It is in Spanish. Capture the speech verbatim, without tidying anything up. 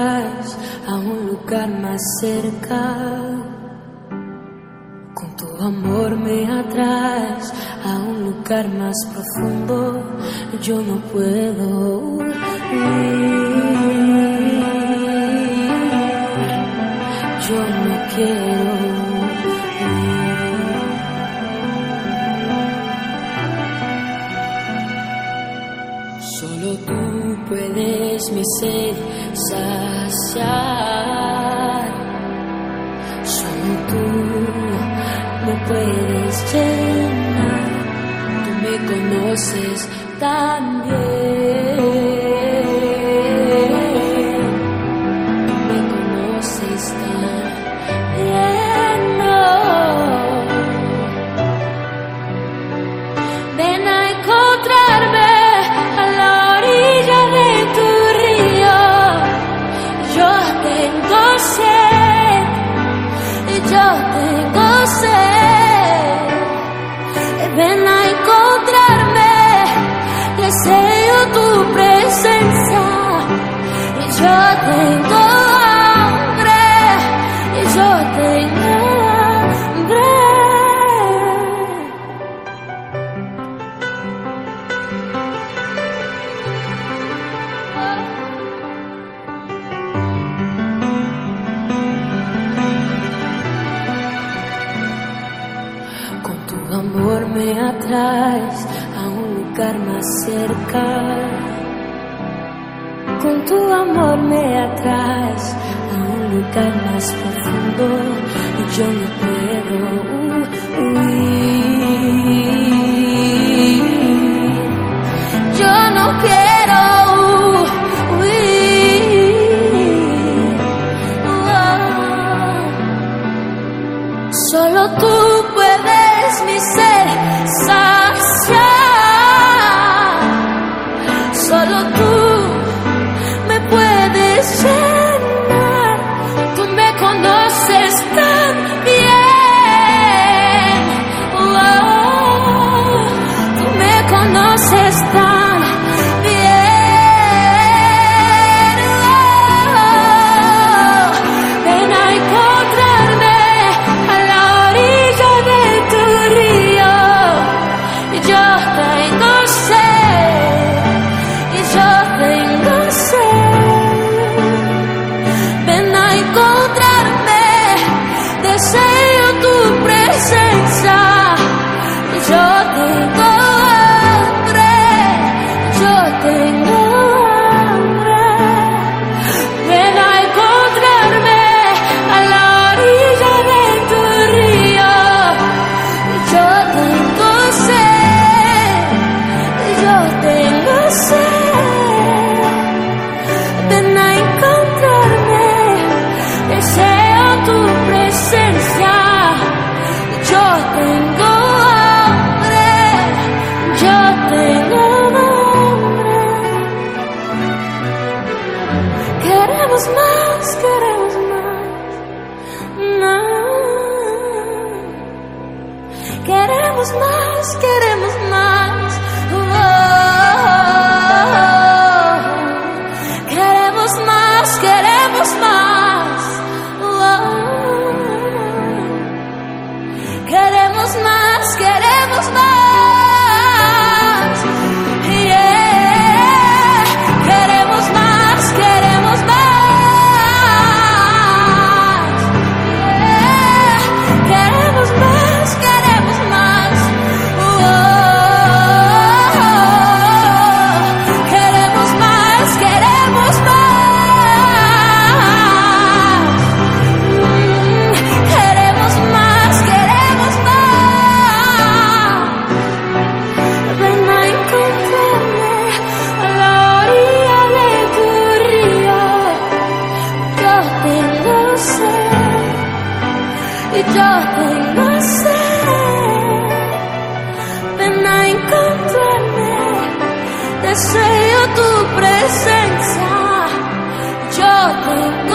atraes a un lugar más cerca. Con tu amor me atraes a un lugar más profundo. Yo no puedo huir, yo no quiero huir. Solo tú puedes mi sed saciar. Solo tú me puedes llenar. Tú me conoces tan bien. Tú me conoces tan bien. No. Ven a encontrarme a la orilla de tu río. Yo tengo sed. Yo tengo sed. Ven a encontrarme, deseo tu presencia. Y yo tengo hambre, y yo tengo hambre. Con tu amor me atraes a un lugar más cerca. Con tu amor me atraes a un lugar más profundo. Y yo no puedo huir. Yo no quiero huir. Oh. Solo tú puedes mi ser saciar. Solo tú me puedes llenar. Tú me conoces tan bien. Oh, tú me conoces tan bien. Oh, ven a encontrarme a la orilla de tu río. Y yo tengo sed. Y yo tengo sed. Ven a encontrarme, deseo tu presencia. Y yo tengo hambre, yo tengo hambre. Ven a encontrarme a la orilla de tu río. Y yo tengo sed, y yo tengo sed. Ven a encontrarme, deseo tu presencia. Yo tengo hambre, yo tengo hambre. Queremos más, queremos más. No. Queremos más, queremos más. Oh. Queremos más, queremos más. Oh. Queremos más, queremos más. Yeah. Queremos más, queremos más. Yeah. Queremos más, queremos más. Oh. Queremos más, queremos más. Mm. Queremos más, queremos más. Ven a encontrarme a la orilla de tu río. Yo tengo sed, y yo tengo sed. Ven a encontrarme, deseo tu presencia. Yo tengo